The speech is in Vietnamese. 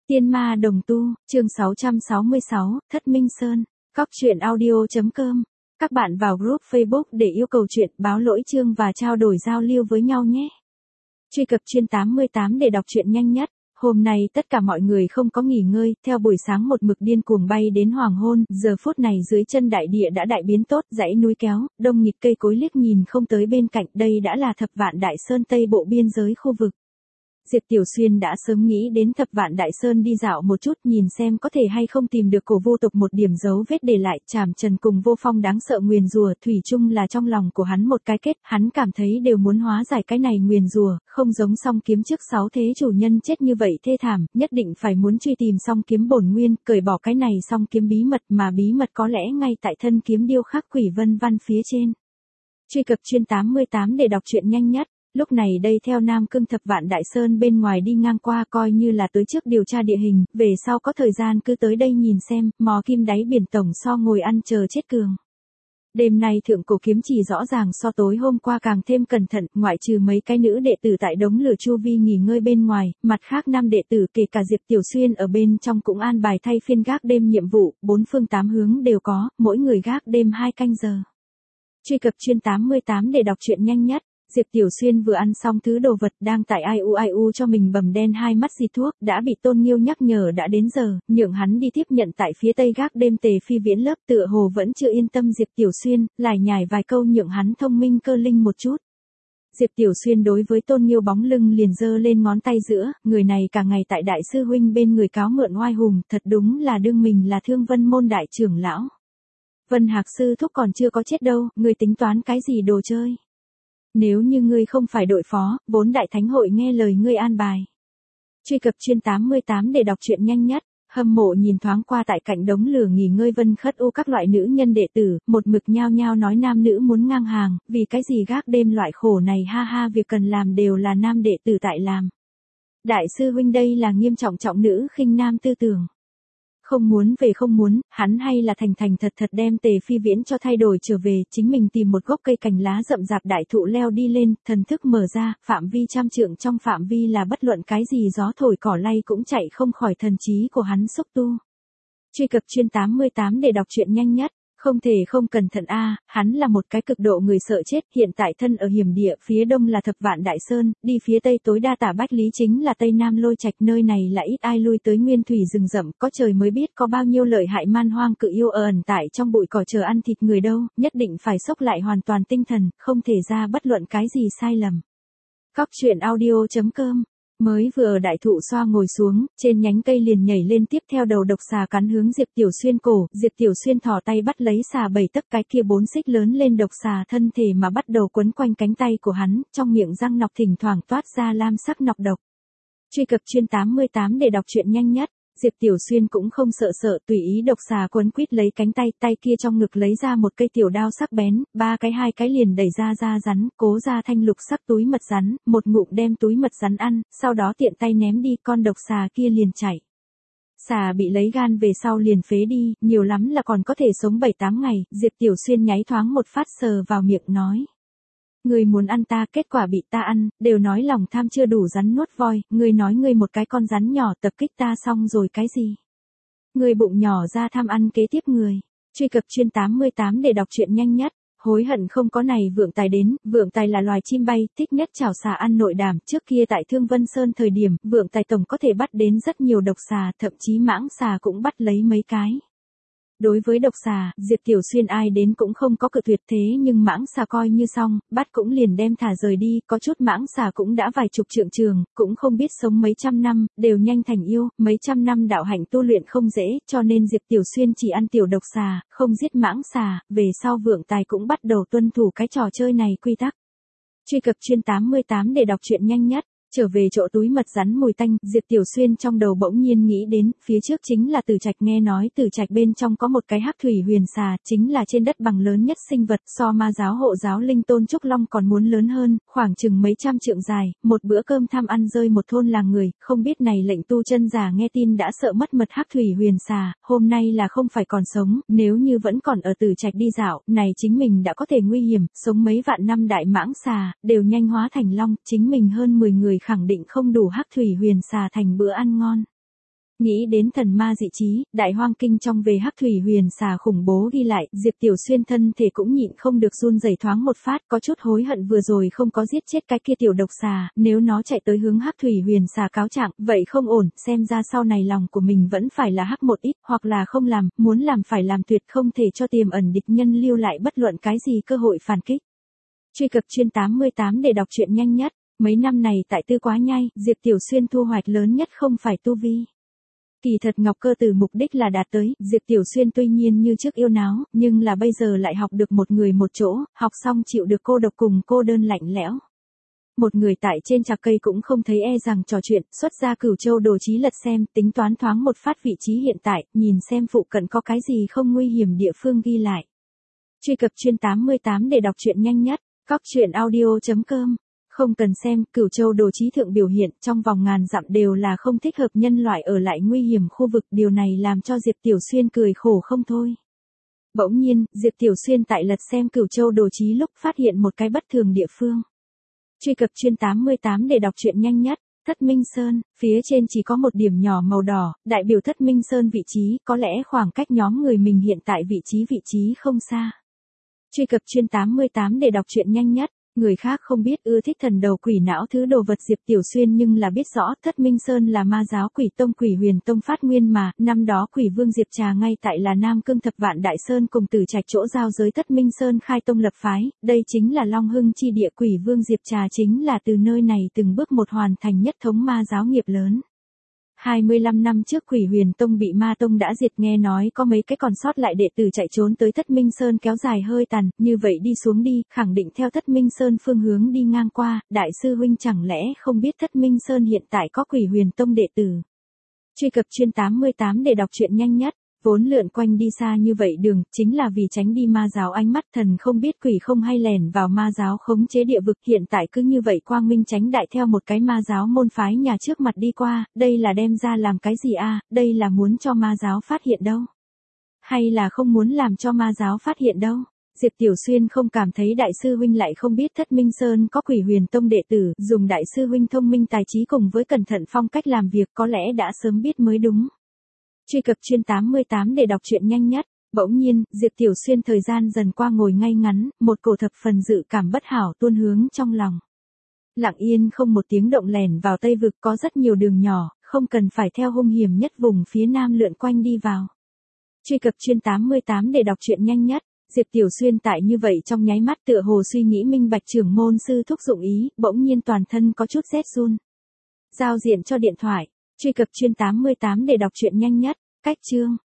Tiên ma đồng tu, chương 666, Thất Minh Sơn, Cóc truyện audio.com. Các bạn vào group Facebook để yêu cầu chuyện, báo lỗi chương và trao đổi giao lưu với nhau nhé. Truy cập chuyên 88 để đọc truyện nhanh nhất. Hôm nay tất cả mọi người không có nghỉ ngơi, theo buổi sáng một mực điên cuồng bay đến hoàng hôn, giờ phút này dưới chân đại địa đã đại biến tốt, dãy núi kéo, đông nghịt cây cối liếc nhìn không tới bên cạnh, đây đã là Thập Vạn Đại Sơn Tây bộ biên giới khu vực. Diệp Tiểu Xuyên đã sớm nghĩ đến Thập Vạn Đại Sơn đi dạo một chút nhìn xem có thể hay không tìm được cổ vô tộc một điểm dấu vết để lại. Trảm Trần cùng Vô Phong đáng sợ nguyền rủa thủy chung là trong lòng của hắn một cái kết, hắn cảm thấy đều muốn hóa giải cái này nguyền rủa, không giống Song Kiếm trước 6 thế chủ nhân chết như vậy thê thảm, nhất định phải muốn truy tìm Song Kiếm bổn nguyên, cởi bỏ cái này Song Kiếm bí mật, mà bí mật có lẽ ngay tại thân kiếm điêu khắc quỷ vân văn phía trên. Truy cập chuyên 88 để đọc truyện nhanh nhất. Lúc này đây theo Nam Cương Thập Vạn Đại Sơn bên ngoài đi ngang qua coi như là tới trước điều tra địa hình, về sau có thời gian cứ tới đây nhìn xem, mò kim đáy biển tổng so ngồi ăn chờ chết cường. Đêm nay thượng cổ kiếm chỉ rõ ràng so tối hôm qua càng thêm cẩn thận, ngoại trừ mấy cái nữ đệ tử tại đống lửa chu vi nghỉ ngơi bên ngoài, mặt khác nam đệ tử kể cả Diệp Tiểu Xuyên ở bên trong cũng an bài thay phiên gác đêm nhiệm vụ, 4 phương 8 hướng đều có, mỗi người gác đêm 2 canh giờ. Truy cập chuyên 88 để đọc truyện nhanh nhất. Diệp Tiểu Xuyên vừa ăn xong thứ đồ vật đang tại ai u cho mình bầm đen hai mắt xịt thuốc, đã bị Tôn Nghiêu nhắc nhở đã đến giờ, nhượng hắn đi tiếp nhận tại phía tây gác đêm Tề Phi Viễn lớp, tựa hồ vẫn chưa yên tâm Diệp Tiểu Xuyên, lại nhải vài câu nhượng hắn thông minh cơ linh một chút. Diệp Tiểu Xuyên đối với Tôn Nghiêu bóng lưng liền giơ lên ngón tay giữa, người này cả ngày tại đại sư huynh bên người cáo mượn oai hùng, thật đúng là đương mình là Thương Vân môn đại trưởng lão. Vân Hạc sư thúc còn chưa có chết đâu, người tính toán cái gì đồ chơi? Nếu như ngươi không phải đội phó, vốn đại thánh hội nghe lời ngươi an bài. Truy cập chuyên 88 để đọc truyện nhanh nhất. Hâm mộ nhìn thoáng qua tại cạnh đống lửa nghỉ ngơi Vân Khất U các loại nữ nhân đệ tử, một mực nhao nhao nói nam nữ muốn ngang hàng, vì cái gì gác đêm loại khổ này ha ha, việc cần làm đều là nam đệ tử tại làm. Đại sư huynh đây là nghiêm trọng trọng nữ khinh nam tư tưởng. Không muốn về không muốn, hắn hay là thành thành thật thật đem Tề Phi Viễn cho thay đổi trở về, chính mình tìm một gốc cây cành lá rậm rạp đại thụ leo đi lên, thần thức mở ra, phạm vi trăm trượng trong phạm vi là bất luận cái gì gió thổi cỏ lay cũng chạy không khỏi thần trí của hắn xúc tu. Truy cập chuyên 88 để đọc truyện nhanh nhất. Không thể không cẩn thận hắn là một cái cực độ người sợ chết, hiện tại thân ở hiểm địa, phía đông là Thập Vạn Đại Sơn, đi phía tây tối đa tả bách lý chính là Tây Nam Lôi Trạch, nơi này là ít ai lui tới nguyên thủy rừng rậm, có trời mới biết có bao nhiêu lợi hại man hoang cự yêu ở ẩn tại trong bụi cỏ chờ ăn thịt người đâu, nhất định phải xốc lại hoàn toàn tinh thần, không thể ra bất luận cái gì sai lầm. Cóc truyện audio.com. Mới vừa ở đại thụ xoa ngồi xuống, trên nhánh cây liền nhảy lên tiếp theo đầu độc xà cắn hướng Diệp Tiểu Xuyên cổ, Diệp Tiểu Xuyên thò tay bắt lấy xà 7 tấc, cái kia 4 xích lớn lên độc xà thân thể mà bắt đầu quấn quanh cánh tay của hắn, trong miệng răng nọc thỉnh thoảng toát ra lam sắc nọc độc. Truy cập chuyên 88 để đọc truyện nhanh nhất. Diệp Tiểu Xuyên cũng không sợ tùy ý độc xà quấn quýt lấy cánh tay, tay kia trong ngực lấy ra một cây tiểu đao sắc bén, 2 cái liền đẩy ra rắn, cố ra thanh lục sắc túi mật rắn, một ngụm đem túi mật rắn ăn, sau đó tiện tay ném đi, con độc xà kia liền chạy. Xà bị lấy gan về sau liền phế đi, nhiều lắm là còn có thể sống 7-8 ngày, Diệp Tiểu Xuyên nháy thoáng một phát sờ vào miệng nói. Người muốn ăn ta, kết quả bị ta ăn, đều nói lòng tham chưa đủ rắn nuốt voi, người nói người một cái con rắn nhỏ tập kích ta xong rồi cái gì? Người bụng nhỏ ra tham ăn kế tiếp người. Truy cập chuyên 88 để đọc truyện nhanh nhất. Hối hận không có này vượng tài đến, vượng tài là loài chim bay, thích nhất chảo xà ăn nội đảm, trước kia tại Thương Vân Sơn thời điểm, vượng tài tổng có thể bắt đến rất nhiều độc xà, thậm chí mãng xà cũng bắt lấy mấy cái. Đối với độc xà, Diệp Tiểu Xuyên ai đến cũng không có cự tuyệt, thế nhưng mãng xà coi như xong, bắt cũng liền đem thả rời đi, có chút mãng xà cũng đã vài chục trượng trường, cũng không biết sống mấy trăm năm, đều nhanh thành yêu, mấy trăm năm đạo hạnh tu luyện không dễ, cho nên Diệp Tiểu Xuyên chỉ ăn tiểu độc xà, không giết mãng xà, về sau vượng tài cũng bắt đầu tuân thủ cái trò chơi này quy tắc. Truy cập chuyên 88 để đọc truyện nhanh nhất. Trở về chỗ túi mật rắn mùi tanh, Diệp Tiểu Xuyên trong đầu bỗng nhiên nghĩ đến, phía trước chính là Tử Trạch, nghe nói Tử Trạch bên trong có một cái hắc thủy huyền xà, chính là trên đất bằng lớn nhất sinh vật, so ma giáo hộ giáo linh tôn trúc long còn muốn lớn hơn, khoảng chừng mấy trăm trượng dài, một bữa cơm tham ăn rơi một thôn làng người, không biết này lệnh tu chân giả nghe tin đã sợ mất mật hắc thủy huyền xà, hôm nay là không phải còn sống, nếu như vẫn còn ở Tử Trạch đi dạo, này chính mình đã có thể nguy hiểm, sống mấy vạn năm đại mãng xà, đều nhanh hóa thành long, chính mình hơn 10 người khẳng định không đủ hắc thủy huyền xà thành bữa ăn ngon. Nghĩ đến thần ma dị trí, Đại Hoang Kinh trong về Hắc Thủy Huyền Xà khủng bố ghi lại, Diệp Tiểu Xuyên thân thể cũng nhịn không được run rẩy thoáng một phát, có chút hối hận vừa rồi không có giết chết cái kia tiểu độc xà, nếu nó chạy tới hướng Hắc Thủy Huyền Xà cáo trạng, vậy không ổn, xem ra sau này lòng của mình vẫn phải là hắc một ít, hoặc là không làm, muốn làm phải làm tuyệt không thể cho tiềm ẩn địch nhân lưu lại bất luận cái gì cơ hội phản kích. Truy cập chuyên 88 để đọc truyện nhanh nhất. Mấy năm này tại Tư Quá Nhai, Diệp Tiểu Xuyên thu hoạch lớn nhất không phải tu vi. Kỳ thật Ngọc Cơ Tử mục đích là đạt tới, Diệp Tiểu Xuyên tuy nhiên như trước yêu náo, nhưng là bây giờ lại học được một người một chỗ, học xong chịu được cô độc cùng cô đơn lạnh lẽo. Một người tại trên trạc cây cũng không thấy e rằng trò chuyện, xuất ra Cửu Châu đồ chí lật xem, tính toán thoáng một phát vị trí hiện tại, nhìn xem phụ cận có cái gì không nguy hiểm địa phương ghi lại. Truy cập chuyên 88 để đọc truyện nhanh nhất, cóc truyện audio.com. Không cần xem, Cửu Châu đồ chí thượng biểu hiện, trong vòng ngàn dặm đều là không thích hợp nhân loại ở lại nguy hiểm khu vực, điều này làm cho Diệp Tiểu Xuyên cười khổ không thôi. Bỗng nhiên, Diệp Tiểu Xuyên tại lật xem Cửu Châu đồ chí lúc phát hiện một cái bất thường địa phương. Truy cập chuyên 88 để đọc truyện nhanh nhất, Thất Minh Sơn, phía trên chỉ có một điểm nhỏ màu đỏ, đại biểu Thất Minh Sơn vị trí, có lẽ khoảng cách nhóm người mình hiện tại vị trí không xa. Truy cập chuyên 88 để đọc truyện nhanh nhất. Người khác không biết ưa thích thần đầu quỷ não thứ đồ vật Diệp Tiểu Xuyên nhưng là biết rõ Thất Minh Sơn là ma giáo quỷ tông Quỷ Huyền Tông phát nguyên mà, năm đó Quỷ Vương Diệp Trà ngay tại là Nam Cương Thập Vạn Đại Sơn cùng Tử Trạch chỗ giao giới Thất Minh Sơn khai tông lập phái, đây chính là Long Hưng chi địa. Quỷ Vương Diệp Trà chính là từ nơi này từng bước một hoàn thành nhất thống ma giáo nghiệp lớn. 25 năm trước Quỷ Huyền Tông bị Ma Tông đã diệt, nghe nói có mấy cái còn sót lại đệ tử chạy trốn tới Thất Minh Sơn kéo dài hơi tàn, như vậy đi xuống đi, khẳng định theo Thất Minh Sơn phương hướng đi ngang qua, đại sư huynh chẳng lẽ không biết Thất Minh Sơn hiện tại có Quỷ Huyền Tông đệ tử. Truy cập chuyên 88 để đọc truyện nhanh nhất. Vốn lượn quanh đi xa như vậy đường, chính là vì tránh đi ma giáo ánh mắt thần không biết quỷ không hay lẻn vào ma giáo khống chế địa vực, hiện tại cứ như vậy quang minh tránh đại theo một cái ma giáo môn phái nhà trước mặt đi qua, đây là đem ra làm cái gì a? Đây là muốn cho ma giáo phát hiện đâu? Hay là không muốn làm cho ma giáo phát hiện đâu? Diệp Tiểu Xuyên không cảm thấy đại sư huynh lại không biết Thất Minh Sơn có Quỷ Huyền Tông đệ tử, dùng đại sư huynh thông minh tài trí cùng với cẩn thận phong cách làm việc có lẽ đã sớm biết mới đúng. Truy cập chuyên 88 để đọc truyện nhanh nhất. Bỗng nhiên, Diệp Tiểu Xuyên thời gian dần qua ngồi ngay ngắn, một cổ thập phần dự cảm bất hảo tuôn hướng trong lòng. Lặng yên không một tiếng động lẻn vào Tây Vực, có rất nhiều đường nhỏ, không cần phải theo hung hiểm nhất vùng phía Nam lượn quanh đi vào. Truy cập chuyên 88 để đọc truyện nhanh nhất. Diệp Tiểu Xuyên tại như vậy trong nháy mắt tựa hồ suy nghĩ minh bạch trưởng môn sư thúc dụng ý, bỗng nhiên toàn thân có chút rét run. Giao diện cho điện thoại. Truy cập chuyên 88 để đọc truyện nhanh nhất. Cách chương.